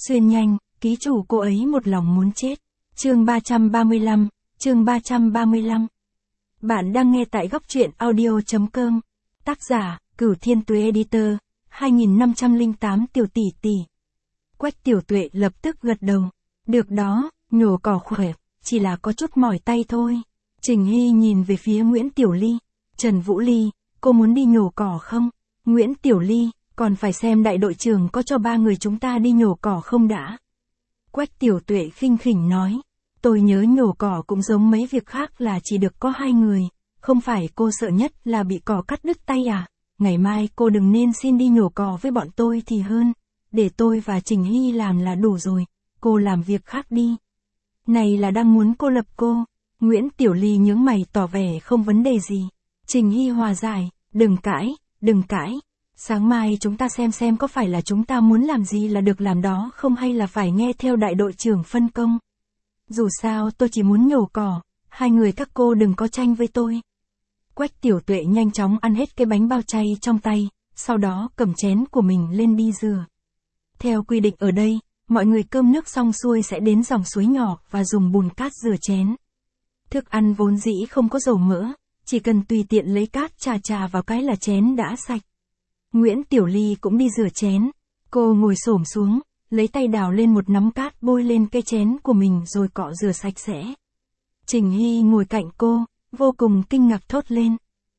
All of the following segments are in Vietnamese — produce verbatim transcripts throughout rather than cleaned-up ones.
Xuyên nhanh, ký chủ cô ấy một lòng muốn chết. Chương ba trăm ba mươi lăm, chương ba trăm ba mươi lăm. Bạn đang nghe tại góc truyện audio.com. Tác giả, Cửu Thiên Tuế Editor, hai nghìn năm trăm lẻ tám Tiểu tỷ tỷ. Quách Tiểu Tuệ lập tức gật đầu. Được đó, nhổ cỏ khỏe, chỉ là có chút mỏi tay thôi. Trình Hy nhìn về phía Nguyễn Tiểu Ly. Trần Vũ Ly, cô muốn đi nhổ cỏ không? Nguyễn Tiểu Ly, còn phải xem đại đội trưởng có cho ba người chúng ta đi nhổ cỏ không đã. Quách Tiểu Tuệ khinh khỉnh nói. Tôi nhớ nhổ cỏ cũng giống mấy việc khác là chỉ được có hai người. Không phải cô sợ nhất là bị cỏ cắt đứt tay à? Ngày mai cô đừng nên xin đi nhổ cỏ với bọn tôi thì hơn. Để tôi và Trình Hy làm là đủ rồi. Cô làm việc khác đi. Này là đang muốn cô lập cô. Nguyễn Tiểu Ly nhướng mày tỏ vẻ không vấn đề gì. Trình Hy hòa giải. Đừng cãi, đừng cãi. Sáng mai chúng ta xem xem có phải là chúng ta muốn làm gì là được làm đó không hay là phải nghe theo đại đội trưởng phân công. Dù sao tôi chỉ muốn nhổ cỏ, hai người các cô đừng có tranh với tôi. Quách Tiểu Tuệ nhanh chóng ăn hết cái bánh bao chay trong tay, sau đó cầm chén của mình lên đi rửa. Theo quy định ở đây, mọi người cơm nước xong xuôi sẽ đến dòng suối nhỏ và dùng bùn cát rửa chén. Thức ăn vốn dĩ không có dầu mỡ, chỉ cần tùy tiện lấy cát chà chà vào cái là chén đã sạch. Nguyễn Tiểu Ly cũng đi rửa chén. Cô ngồi xổm xuống, lấy tay đào lên một nắm cát bôi lên cái chén của mình rồi cọ rửa sạch sẽ. Trình Hy ngồi cạnh cô, vô cùng kinh ngạc thốt lên.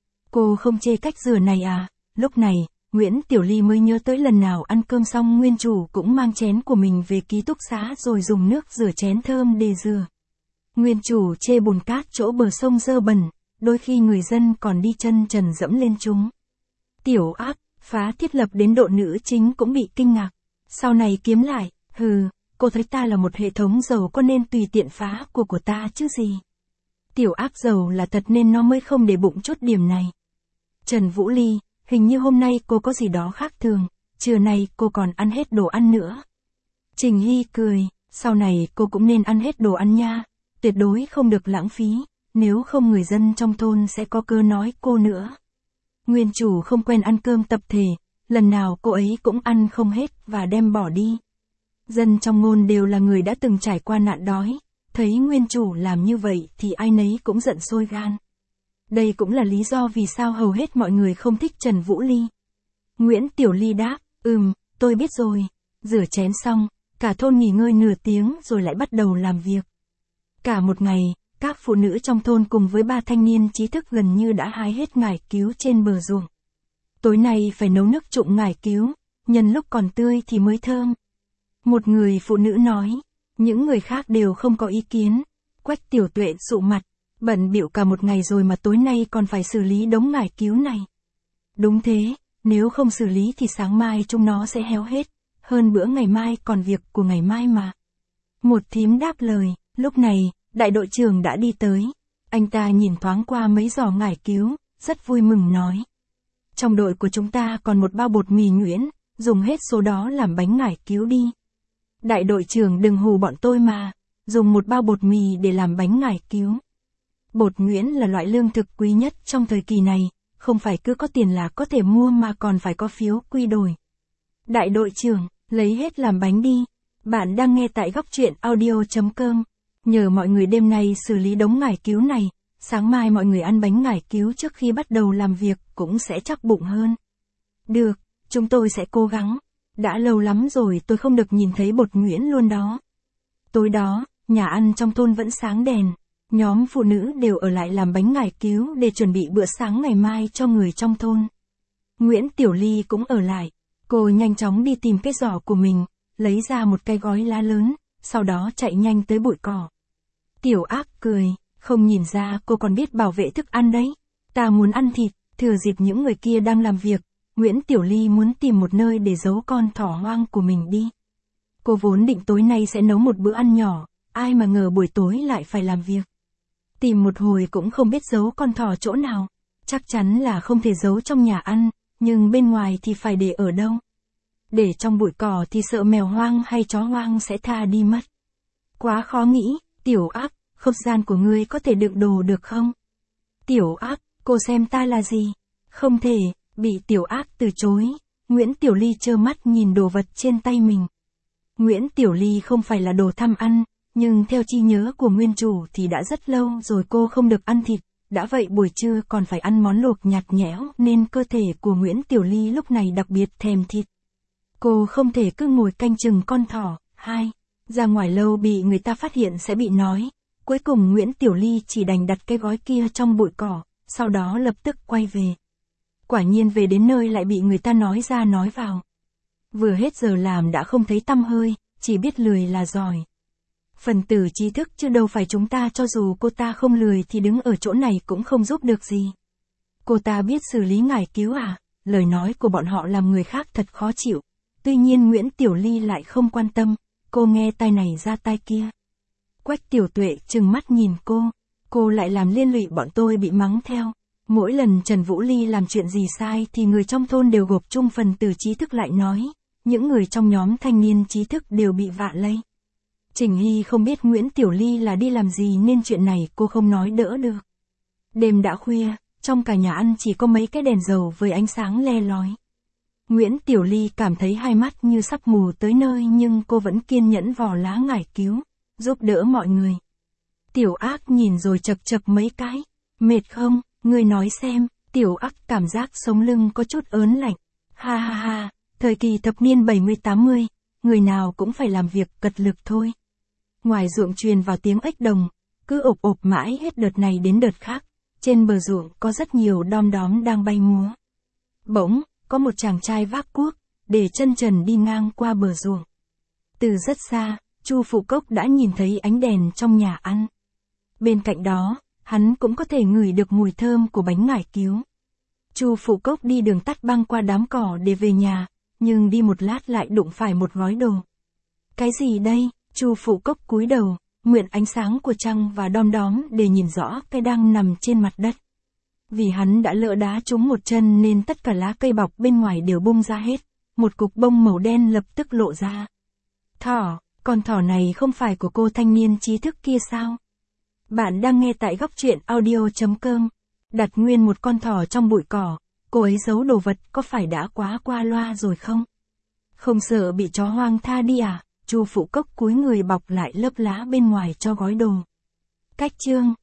Cô không chê cách rửa này à? Lúc này, Nguyễn Tiểu Ly mới nhớ tới lần nào ăn cơm xong nguyên chủ cũng mang chén của mình về ký túc xá rồi dùng nước rửa chén thơm để rửa. Nguyên chủ chê bùn cát chỗ bờ sông dơ bẩn, đôi khi người dân còn đi chân trần dẫm lên chúng. Tiểu Ác, phá thiết lập đến độ nữ chính cũng bị kinh ngạc. Sau này kiếm lại, hừ, cô thấy ta là một hệ thống giàu có nên tùy tiện phá của của ta chứ gì. Tiểu Ác giàu là thật nên nó mới không để bụng chút điểm này. Trần Vũ Ly, hình như hôm nay cô có gì đó khác thường, trưa nay cô còn ăn hết đồ ăn nữa. Trình Hy cười, sau này cô cũng nên ăn hết đồ ăn nha, tuyệt đối không được lãng phí, nếu không người dân trong thôn sẽ có cơ nói cô nữa. Nguyên chủ không quen ăn cơm tập thể, lần nào cô ấy cũng ăn không hết và đem bỏ đi. Dân trong ngôn đều là người đã từng trải qua nạn đói, thấy nguyên chủ làm như vậy thì ai nấy cũng giận sôi gan. Đây cũng là lý do vì sao hầu hết mọi người không thích Trần Vũ Ly. Nguyễn Tiểu Ly đáp, ừm, tôi biết rồi. Rửa chén xong, cả thôn nghỉ ngơi nửa tiếng rồi lại bắt đầu làm việc. Cả một ngày, các phụ nữ trong thôn cùng với ba thanh niên trí thức gần như đã hái hết ngải cứu trên bờ ruộng. Tối nay phải nấu nước trụng ngải cứu, nhân lúc còn tươi thì mới thơm. Một người phụ nữ nói, những người khác đều không có ý kiến. Quách Tiểu Tuệ sụ mặt, bận bịu cả một ngày rồi mà tối nay còn phải xử lý đống ngải cứu này. Đúng thế, nếu không xử lý thì sáng mai chúng nó sẽ héo hết, hơn bữa ngày mai còn việc của ngày mai mà. Một thím đáp lời, lúc này, đại đội trưởng đã đi tới. Anh ta nhìn thoáng qua mấy giỏ ngải cứu, rất vui mừng nói. Trong đội của chúng ta còn một bao bột mì nhuyễn, dùng hết số đó làm bánh ngải cứu đi. Đại đội trưởng đừng hù bọn tôi mà, dùng một bao bột mì để làm bánh ngải cứu. Bột nhuyễn là loại lương thực quý nhất trong thời kỳ này, không phải cứ có tiền là có thể mua mà còn phải có phiếu quy đổi. Đại đội trưởng, lấy hết làm bánh đi. Bạn đang nghe tại góc truyện audio.com. Nhờ mọi người đêm nay xử lý đống ngải cứu này, sáng mai mọi người ăn bánh ngải cứu trước khi bắt đầu làm việc cũng sẽ chắc bụng hơn. Được, chúng tôi sẽ cố gắng. Đã lâu lắm rồi tôi không được nhìn thấy bột nhuyễn luôn đó. Tối đó, nhà ăn trong thôn vẫn sáng đèn. Nhóm phụ nữ đều ở lại làm bánh ngải cứu để chuẩn bị bữa sáng ngày mai cho người trong thôn. Nguyễn Tiểu Ly cũng ở lại. Cô nhanh chóng đi tìm cái giỏ của mình, lấy ra một cái gói lá lớn, sau đó chạy nhanh tới bụi cỏ. Tiểu Ác cười, không nhìn ra cô còn biết bảo vệ thức ăn đấy. Ta muốn ăn thịt, thừa dịp những người kia đang làm việc, Nguyễn Tiểu Ly muốn tìm một nơi để giấu con thỏ hoang của mình đi. Cô vốn định tối nay sẽ nấu một bữa ăn nhỏ, ai mà ngờ buổi tối lại phải làm việc. Tìm một hồi cũng không biết giấu con thỏ chỗ nào, chắc chắn là không thể giấu trong nhà ăn, nhưng bên ngoài thì phải để ở đâu. Để trong bụi cỏ thì sợ mèo hoang hay chó hoang sẽ tha đi mất. Quá khó nghĩ, Tiểu Ác, không gian của ngươi có thể đựng đồ được không? Tiểu Ác, cô xem ta là gì? Không thể, bị Tiểu Ác từ chối. Nguyễn Tiểu Ly trơ mắt nhìn đồ vật trên tay mình. Nguyễn Tiểu Ly không phải là đồ tham ăn, nhưng theo trí nhớ của nguyên chủ thì đã rất lâu rồi cô không được ăn thịt, đã vậy buổi trưa còn phải ăn món luộc nhạt nhẽo nên cơ thể của Nguyễn Tiểu Ly lúc này đặc biệt thèm thịt. Cô không thể cứ ngồi canh chừng con thỏ. Hai. Ra ngoài lâu bị người ta phát hiện sẽ bị nói. Cuối cùng Nguyễn Tiểu Ly chỉ đành đặt cái gói kia trong bụi cỏ, sau đó lập tức quay về. Quả nhiên về đến nơi lại bị người ta nói ra nói vào. Vừa hết giờ làm đã không thấy tăm hơi, chỉ biết lười là giỏi. Phần tử trí thức chứ đâu phải chúng ta, cho dù cô ta không lười thì đứng ở chỗ này cũng không giúp được gì. Cô ta biết xử lý ngải cứu à? Lời nói của bọn họ làm người khác thật khó chịu. Tuy nhiên Nguyễn Tiểu Ly lại không quan tâm, cô nghe tai này ra tai kia. Quách Tiểu Tuệ trừng mắt nhìn cô, cô lại làm liên lụy bọn tôi bị mắng theo. Mỗi lần Trần Vũ Ly làm chuyện gì sai thì người trong thôn đều gộp chung. Phần tử trí thức lại nói, những người trong nhóm thanh niên trí thức đều bị vạ lây. Trình Hy không biết Nguyễn Tiểu Ly là đi làm gì nên chuyện này cô không nói đỡ được. Đêm đã khuya, trong cả nhà ăn chỉ có mấy cái đèn dầu với ánh sáng le lói. Nguyễn Tiểu Ly cảm thấy hai mắt như sắp mù tới nơi nhưng cô vẫn kiên nhẫn vò lá ngải cứu, giúp đỡ mọi người. Tiểu Ác nhìn rồi chật chật mấy cái, mệt không, ngươi nói xem. Tiểu Ác cảm giác sống lưng có chút ớn lạnh. Ha ha ha, thời kỳ thập niên bảy mươi tám mươi, người nào cũng phải làm việc cật lực thôi. Ngoài ruộng truyền vào tiếng ếch đồng, cứ ộp ộp mãi hết đợt này đến đợt khác, trên bờ ruộng có rất nhiều đom đóm đang bay múa. Bỗng, có một chàng trai vác cuốc, để chân trần đi ngang qua bờ ruộng. Từ rất xa, Chu Phụ Cốc đã nhìn thấy ánh đèn trong nhà ăn. Bên cạnh đó, hắn cũng có thể ngửi được mùi thơm của bánh ngải cứu. Chu Phụ Cốc đi đường tắt băng qua đám cỏ để về nhà, nhưng đi một lát lại đụng phải một gói đồ. Cái gì đây? Chu Phụ Cốc cúi đầu, mượn ánh sáng của trăng và đom đóm để nhìn rõ cái đang nằm trên mặt đất. Vì hắn đã lỡ đá trúng một chân nên tất cả lá cây bọc bên ngoài đều bung ra hết, một cục bông màu đen lập tức lộ ra. Thỏ, con thỏ này không phải của cô thanh niên trí thức kia sao? Bạn đang nghe tại góc truyện audio chấm com. Đặt nguyên một con thỏ trong bụi cỏ, cô ấy giấu đồ vật có phải đã quá qua loa rồi không? Không sợ bị chó hoang tha đi à? Chu Phụ Cốc cúi người bọc lại lớp lá bên ngoài cho gói đồ. Cách chương